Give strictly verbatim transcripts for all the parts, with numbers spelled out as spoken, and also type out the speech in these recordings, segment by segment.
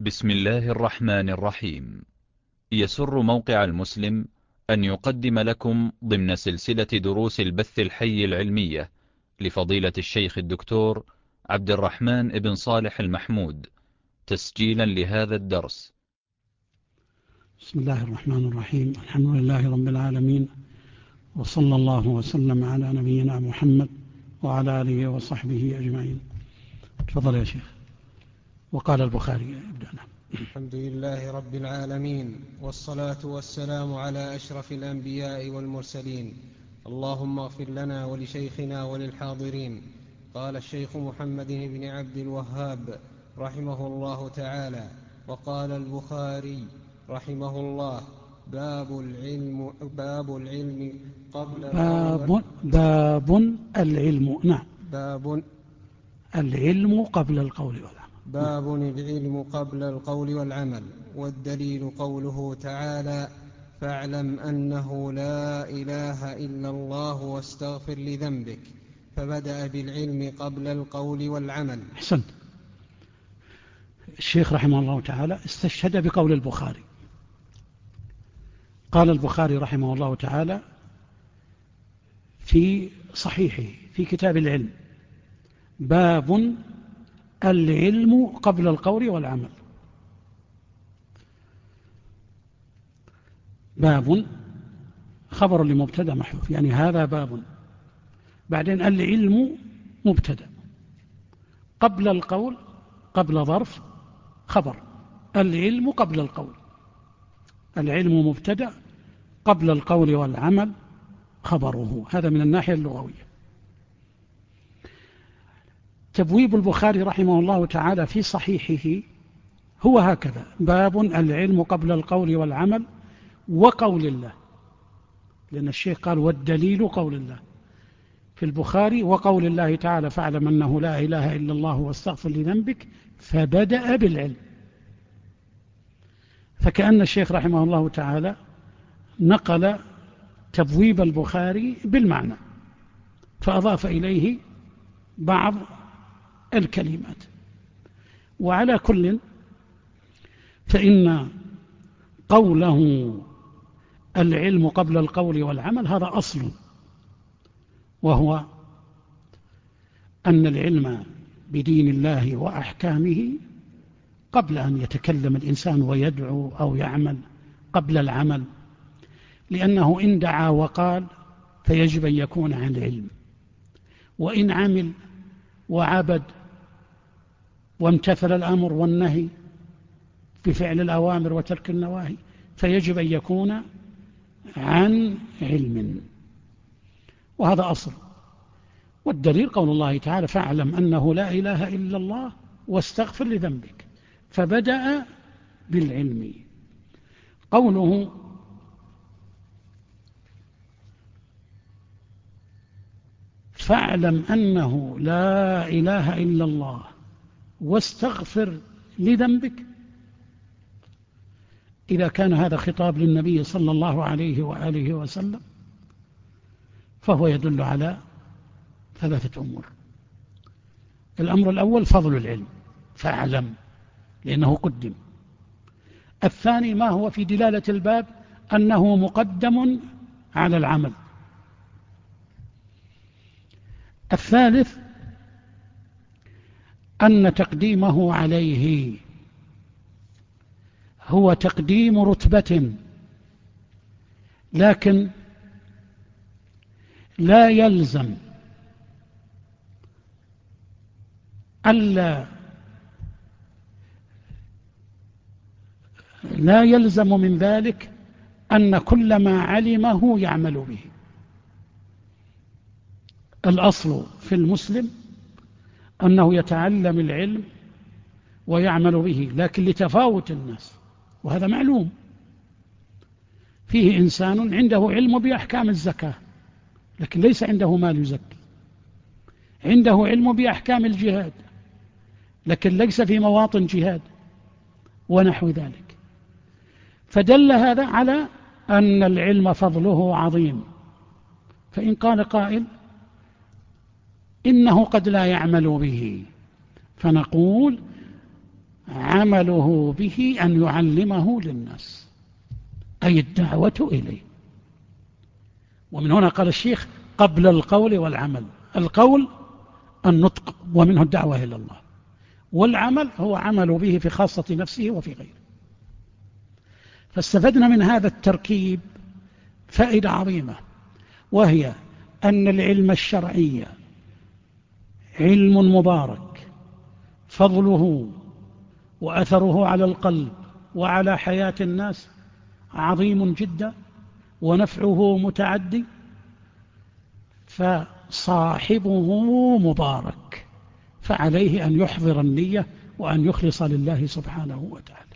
بسم الله الرحمن الرحيم. يسر موقع المسلم أن يقدم لكم ضمن سلسلة دروس البث الحي العلمية لفضيلة الشيخ الدكتور عبد الرحمن بن صالح المحمود، تسجيلا لهذا الدرس. بسم الله الرحمن الرحيم. الحمد لله رب العالمين، وصلى الله وسلم على نبينا محمد وعلى آله وصحبه أجمعين. تفضل يا شيخ. وقال البخاري ابدأنا. الحمد لله رب العالمين، والصلاة والسلام على أشرف الأنبياء والمرسلين. اللهم اغفر لنا ولشيخنا وللحاضرين. قال الشيخ محمد بن عبد الوهاب رحمه الله تعالى: وقال البخاري رحمه الله: باب العلم باب العلم قبل باب, باب العلم نعم باب العلم قبل القول والعمل. باب العلم قبل القول والعمل. والدليل قوله تعالى: فاعلم أنه لا إله إلا الله واستغفر لذنبك، فبدأ بالعلم قبل القول والعمل. أحسنت. الشيخ رحمه الله تعالى استشهد بقول البخاري. قال البخاري رحمه الله تعالى في صحيحه في كتاب العلم: باب العلم قبل القول والعمل. باب خبر لمبتدا محذوف، يعني هذا باب، بعدين العلم مبتدا، قبل القول قبل ظرف خبر. العلم قبل القول، العلم مبتدا قبل القول والعمل خبره. هذا من الناحية اللغوية. تبويب البخاري رحمه الله تعالى في صحيحه هو هكذا: باب العلم قبل القول والعمل وقول الله، لأن الشيخ قال والدليل قول الله في البخاري، وقول الله تعالى: فاعلم أنه لا إله إلا الله واستغفر لذنبك، فبدأ بالعلم. فكأن الشيخ رحمه الله تعالى نقل تبويب البخاري بالمعنى، فأضاف إليه بعض الكلمات. وعلى كل فإن قوله العلم قبل القول والعمل هذا أصل، وهو أن العلم بدين الله وأحكامه قبل أن يتكلم الإنسان ويدعو أو يعمل، قبل العمل، لأنه إن دعا وقال فيجب أن يكون عن علم، وإن عمل وعبد وامتثل الأمر والنهي بفعل الأوامر وترك النواهي فيجب أن يكون عن علم، وهذا أصل. والدليل قول الله تعالى: فاعلم أنه لا إله إلا الله واستغفر لذنبك، فبدأ بالعلم. قوله فاعلم أنه لا إله إلا الله واستغفر لذنبك، إذا كان هذا خطاب للنبي صلى الله عليه وآله وسلم فهو يدل على ثلاثة أمور. الأمر الأول فضل العلم، فاعلم، لأنه قدم. الثاني ما هو في دلالة الباب أنه مقدم على العمل. الثالث أن تقديمه عليه هو تقديم رتبة، لكن لا يلزم ألا لا يلزم من ذلك أن كل ما علمه يعمل به. الأصل في المسلم أنه يتعلم العلم ويعمل به، لكن لتفاوت الناس، وهذا معلوم. فيه إنسان عنده علم بأحكام الزكاة لكن ليس عنده مال يزكي، عنده علم بأحكام الجهاد لكن ليس في مواطن جهاد، ونحو ذلك. فدل هذا على أن العلم فضله عظيم. فإن قال قائل إنه قد لا يعمل به، فنقول عمله به أن يعلمه للناس، أي الدعوة إليه. ومن هنا قال الشيخ قبل القول والعمل. القول النطق ومنه الدعوة إلى الله، والعمل هو عمل به في خاصة نفسه وفي غيره. فاستفدنا من هذا التركيب فائدة عظيمة، وهي أن العلم الشرعي علم مبارك، فضله وأثره على القلب وعلى حياة الناس عظيم جدا، ونفعه متعدي، فصاحبه مبارك، فعليه أن يحضر النية وأن يخلص لله سبحانه وتعالى،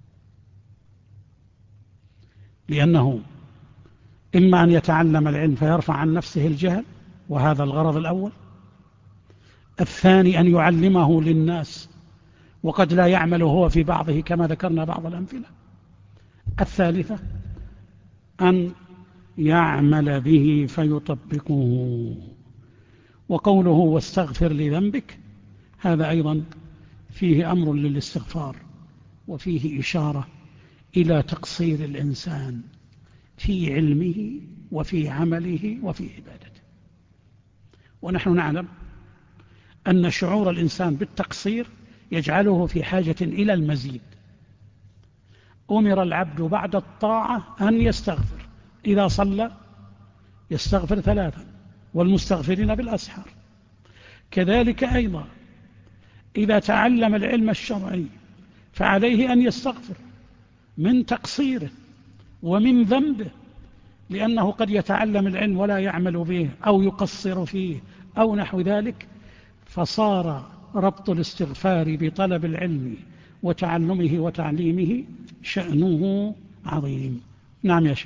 لأنه إما أن يتعلم العلم فيرفع عن نفسه الجهل، وهذا الغرض الأول. الثاني أن يعلمه للناس، وقد لا يعمل هو في بعضه كما ذكرنا بعض الأمثلة. الثالثة أن يعمل به فيطبقه. وقوله واستغفر لذنبك، هذا أيضا فيه أمر للاستغفار، وفيه إشارة إلى تقصير الإنسان في علمه وفي عمله وفي عبادته. ونحن نعلم أن شعور الإنسان بالتقصير يجعله في حاجة إلى المزيد. أمر العبد بعد الطاعة أن يستغفر، إذا صلى يستغفر ثلاثا، والمستغفرين بالأسحار. كذلك أيضا إذا تعلم العلم الشرعي فعليه أن يستغفر من تقصيره ومن ذنبه، لأنه قد يتعلم العلم ولا يعمل به أو يقصر فيه أو نحو ذلك، فصار ربط الاستغفار بطلب العلم وتعلمه وتعليمه شأنه عظيم. نعم يا شيخ.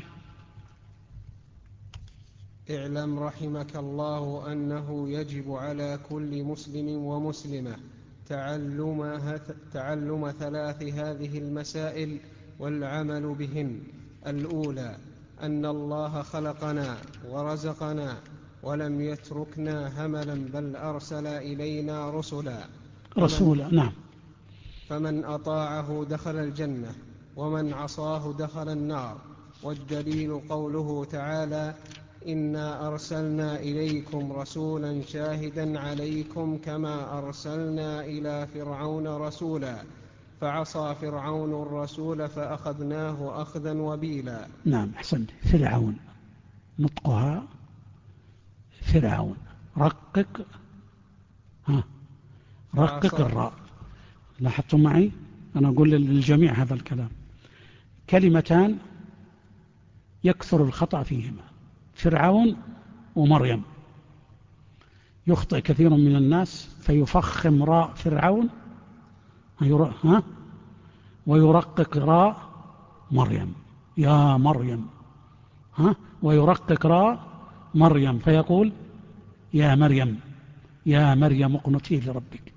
اعلم رحمك الله أنه يجب على كل مسلم ومسلمة تعلم, تعلم ثلاث هذه المسائل والعمل بهن. الأولى أن الله خلقنا ورزقنا ولم يتركنا هملا، بل أرسل إلينا رسلا رسولا نعم. فمن أطاعه دخل الجنة، ومن عصاه دخل النار. والدليل قوله تعالى إنا أرسلنا إليكم رسولا شاهدا عليكم كما أرسلنا إلى فرعون رسولا فعصى فرعون الرسول فأخذناه أخذا وبيلا. نعم أحسنت. فرعون نطقها فرعون، رقق ها رقق الراء. لاحظتم معي؟ أنا أقول للجميع هذا الكلام. كلمتان يكثر الخطأ فيهما، فرعون ومريم. يخطئ كثير من الناس فيفخم راء فرعون ها ويرقق راء مريم، يا مريم ها ويرقق راء مريم فيقول يا مريم يا مريم اقنتي لربك.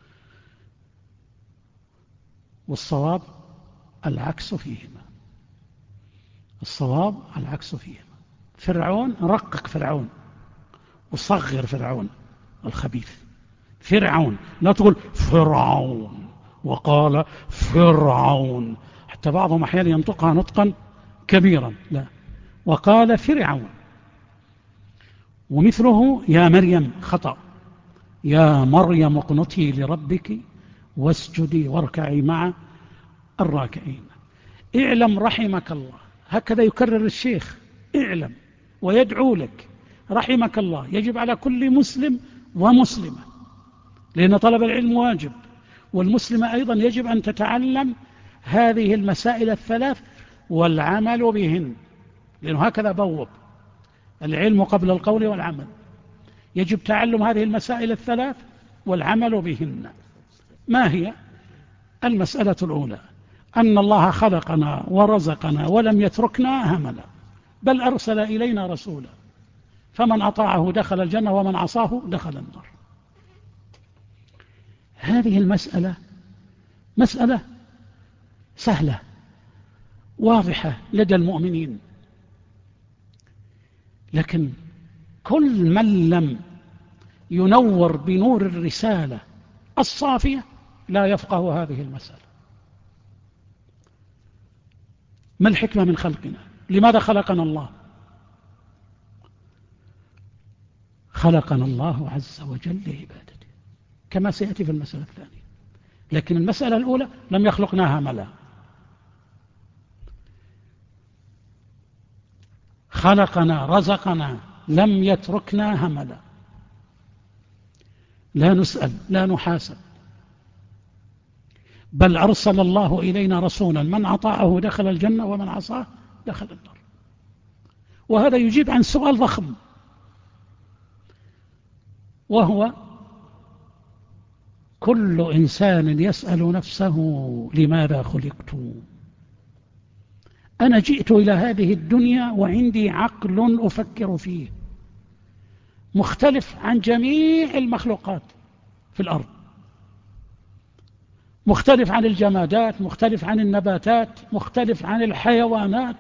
والصواب العكس فيهما، الصواب العكس فيهما. فرعون رقق فرعون وصغر فرعون الخبيث، فرعون، لا تقول فرعون وقال فرعون، حتى بعضهم أحيانا ينطقها نطقا كبيرا، لا، وقال فرعون. ومثله يا مريم خطأ، يا مريم اقنتي لربك واسجدي واركعي مع الراكعين. اعلم رحمك الله، هكذا يكرر الشيخ، اعلم ويدعو لك رحمك الله. يجب على كل مسلم ومسلمة، لأن طلب العلم واجب، والمسلمة أيضا يجب أن تتعلم هذه المسائل الثلاث والعمل بهن، لأنه هكذا بوب العلم قبل القول والعمل. يجب تعلم هذه المسائل الثلاث والعمل بهن. ما هي؟ المسألة الأولى أن الله خلقنا ورزقنا ولم يتركنا هملا، بل أرسل إلينا رسولا، فمن أطاعه دخل الجنة ومن عصاه دخل النار. هذه المسألة مسألة سهلة واضحة لدى المؤمنين، لكن كل من لم ينور بنور الرسالة الصافية لا يفقه هذه المسألة. ما الحكمة من خلقنا؟ لماذا خلقنا الله؟ خلقنا الله عز وجل لعبادته كما سيأتي في المسألة الثانية. لكن المسألة الأولى لم يخلقنا هملا، خلقنا رزقنا لم يتركنا هملا، لا نسأل لا نحاسب، بل أرسل الله إلينا رسولا من أطاعه دخل الجنة ومن عصاه دخل النار. وهذا يجيب عن سؤال ضخم، وهو كل إنسان يسأل نفسه لماذا خلقت؟ أنا جئت إلى هذه الدنيا وعندي عقل أفكر فيه مختلف عن جميع المخلوقات في الأرض، مختلف عن الجمادات، مختلف عن النباتات، مختلف عن الحيوانات.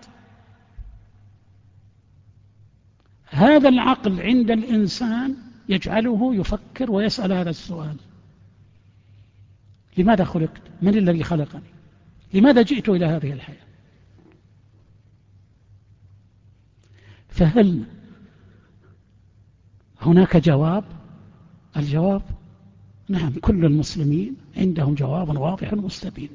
هذا العقل عند الإنسان يجعله يفكر ويسأل هذا السؤال: لماذا خلقت؟ من الذي خلقني؟ لماذا جئت إلى هذه الحياة؟ فهل هناك جواب؟ الجواب نعم، كل المسلمين عندهم جواب واضح مستبين.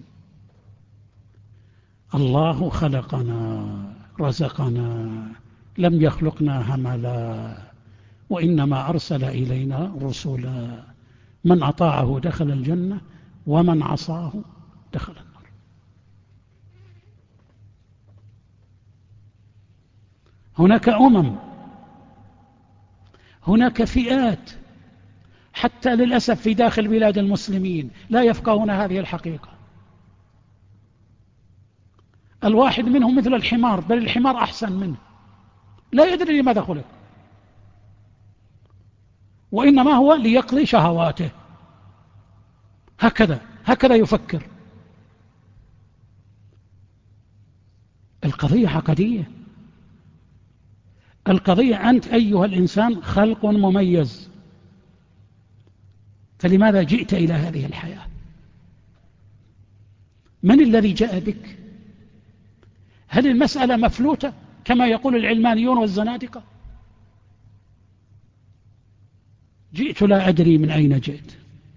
الله خلقنا رزقنا لم يخلقنا هملا، وإنما أرسل إلينا رسولا من أطاعه دخل الجنة ومن عصاه دخل النار. هناك أمم، هناك فئات حتى للأسف في داخل بلاد المسلمين لا يفقهون هذه الحقيقة. الواحد منهم مثل الحمار، بل الحمار أحسن منه، لا يدري لماذا خلق، وإنما هو ليقضي شهواته. هكذا هكذا يفكر. القضية عقدية. القضية أنت أيها الإنسان خلق مميز، فلماذا جئت إلى هذه الحياة؟ من الذي جاء بك؟ هل المسألة مفلوتة كما يقول العلمانيون والزنادقة؟ جئت لا أدري من أين جئت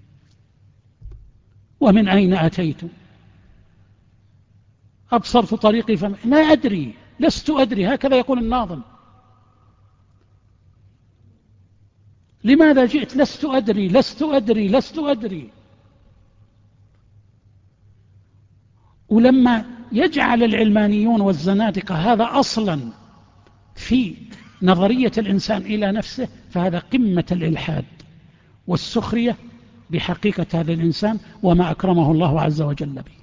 ومن أين أتيت، أبصرت طريقي فما ما أدري، لست أدري، هكذا يقول الناظم. لماذا جئت؟ لست أدري لست أدري لست أدري. ولما يجعل العلمانيون والزنادقة هذا أصلا في نظرية الإنسان إلى نفسه، فهذا قمة الإلحاد والسخرية بحقيقة هذا الإنسان وما أكرمه الله عز وجل به.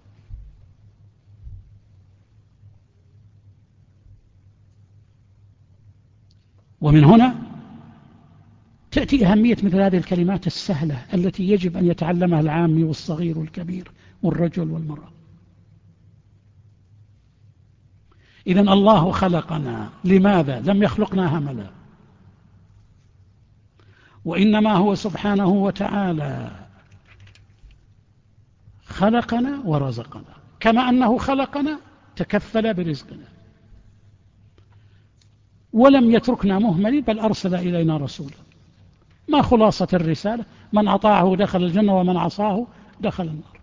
ومن هنا تأتي أهمية مثل هذه الكلمات السهلة التي يجب أن يتعلمها العامي والصغير والكبير والرجل والمرأة. إذن الله خلقنا، لماذا؟ لم يخلقنا هملا، وإنما هو سبحانه وتعالى خلقنا ورزقنا، كما أنه خلقنا تكفل برزقنا ولم يتركنا مهملين، بل أرسل إلينا رسولا. ما خلاصة الرسالة؟ من أطاعه دخل الجنة ومن عصاه دخل النار.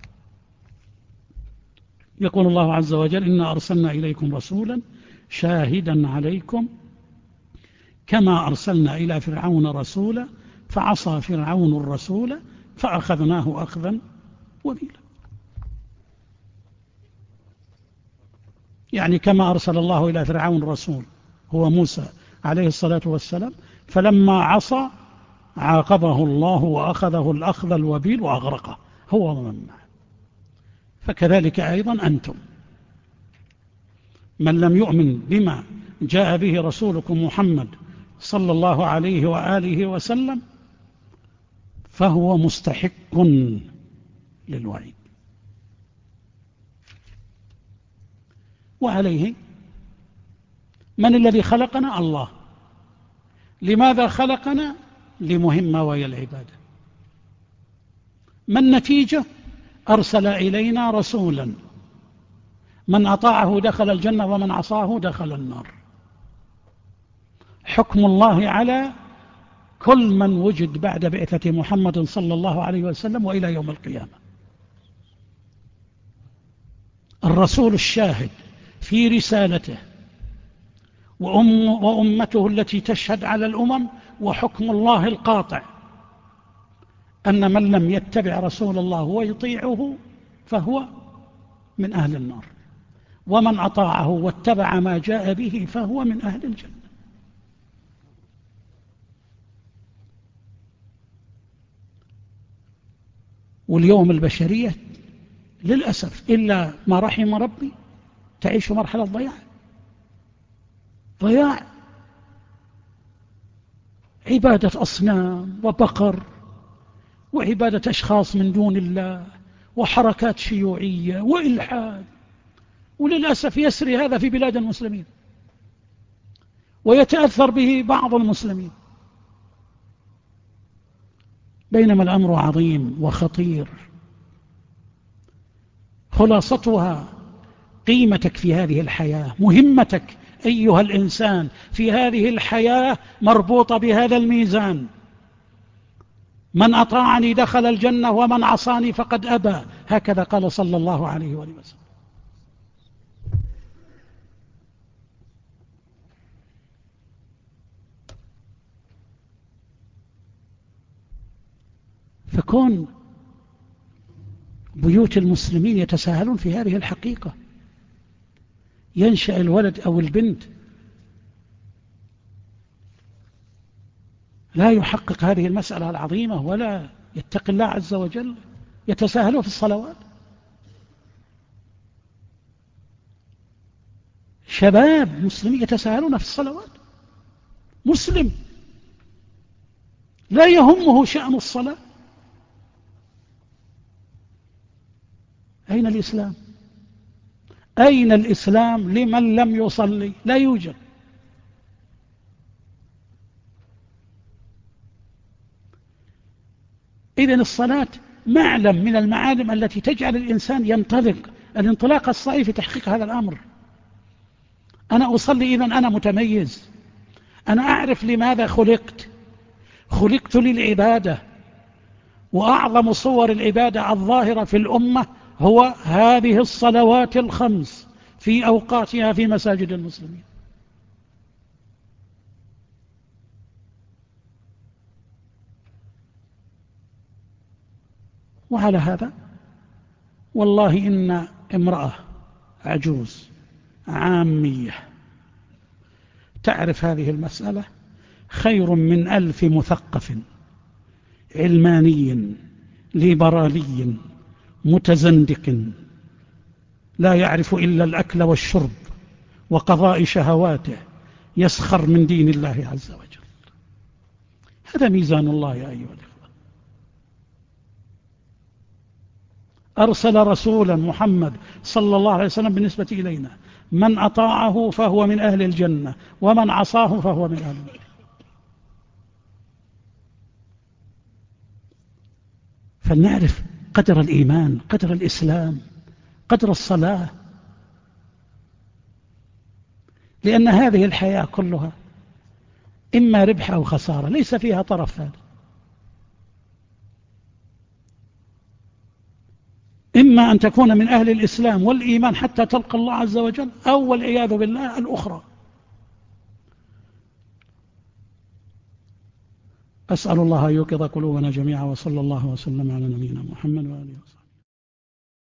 يقول الله عز وجل: إنا أرسلنا إليكم رسولا شاهدا عليكم كما أرسلنا إلى فرعون رسولا فعصى فرعون الرسول فأخذناه أخذا وبيلا. يعني كما أرسل الله إلى فرعون رسول هو موسى عليه الصلاة والسلام، فلما عصى عاقبه الله وأخذه الأخذ الوبيل وأغرقه هو ومن معه. فكذلك أيضا أنتم، من لم يؤمن بما جاء به رسولكم محمد صلى الله عليه وآله وسلم فهو مستحق للوعيد. وعليه من الذي خلقنا؟ الله. لماذا خلقنا؟ لمهمة وهي العبادة. ما النتيجة؟ أرسل إلينا رسولا من أطاعه دخل الجنة ومن عصاه دخل النار. حكم الله على كل من وجد بعد بعثة محمد صلى الله عليه وسلم وإلى يوم القيامة. الرسول الشاهد في رسالته وأم وأمته التي تشهد على الأمم، وحكم الله القاطع أن من لم يتبع رسول الله ويطيعه فهو من أهل النار، ومن أطاعه واتبع ما جاء به فهو من أهل الجنة. واليوم البشرية للأسف إلا ما رحم ربي تعيش مرحلة ضياع ضياع عبادة أصنام وبقر، وعبادة أشخاص من دون الله، وحركات شيوعية وإلحاد. وللأسف يسري هذا في بلاد المسلمين ويتأثر به بعض المسلمين، بينما الأمر عظيم وخطير. خلاصتها قيمتك في هذه الحياة، مهمتك أيها الإنسان في هذه الحياة مربوطة بهذا الميزان: من أطاعني دخل الجنة ومن عصاني فقد أبى. هكذا قال صلى الله عليه وآله وسلم. فكون بيوت المسلمين يتساهلون في هذه الحقيقة، ينشأ الولد أو البنت لا يحقق هذه المسألة العظيمة ولا يتقي الله عز وجل، يتساهلون في الصلوات. شباب مسلمين يتساهلون في الصلوات، مسلم لا يهمه شأن الصلاة. أين الإسلام؟ أين الإسلام لمن لم يصلي؟ لا يوجد. إذن الصلاة معلم من المعالم التي تجعل الإنسان ينطلق الانطلاق الصحيح في تحقيق هذا الأمر. أنا أصلي إذن أنا متميز، أنا أعرف لماذا خلقت، خلقت للعبادة، وأعظم صور العبادة الظاهرة في الأمة هو هذه الصلوات الخمس في أوقاتها في مساجد المسلمين. وعلى هذا والله إن امرأة عجوز عامية تعرف هذه المسألة خير من ألف مثقف علماني ليبرالي متزندق لا يعرف إلا الأكل والشرب وقضاء شهواته يسخر من دين الله عز وجل. هذا ميزان الله يا أيها الإخوة. أرسل رسولا محمد صلى الله عليه وسلم بالنسبة إلينا: من أطاعه فهو من أهل الجنة ومن عصاه فهو من أهل النار. فلنعرف قدر الإيمان، قدر الإسلام، قدر الصلاة، لأن هذه الحياة كلها إما ربح أو خسارة، ليس فيها طرف ثالث. إما أن تكون من أهل الإسلام والإيمان حتى تلقى الله عز وجل، أو والعياذ بالله الأخرى. أسأل الله أن يوقظ قلوبنا جميعا، وصلى الله وسلم على نبينا محمد وآله وصحبه.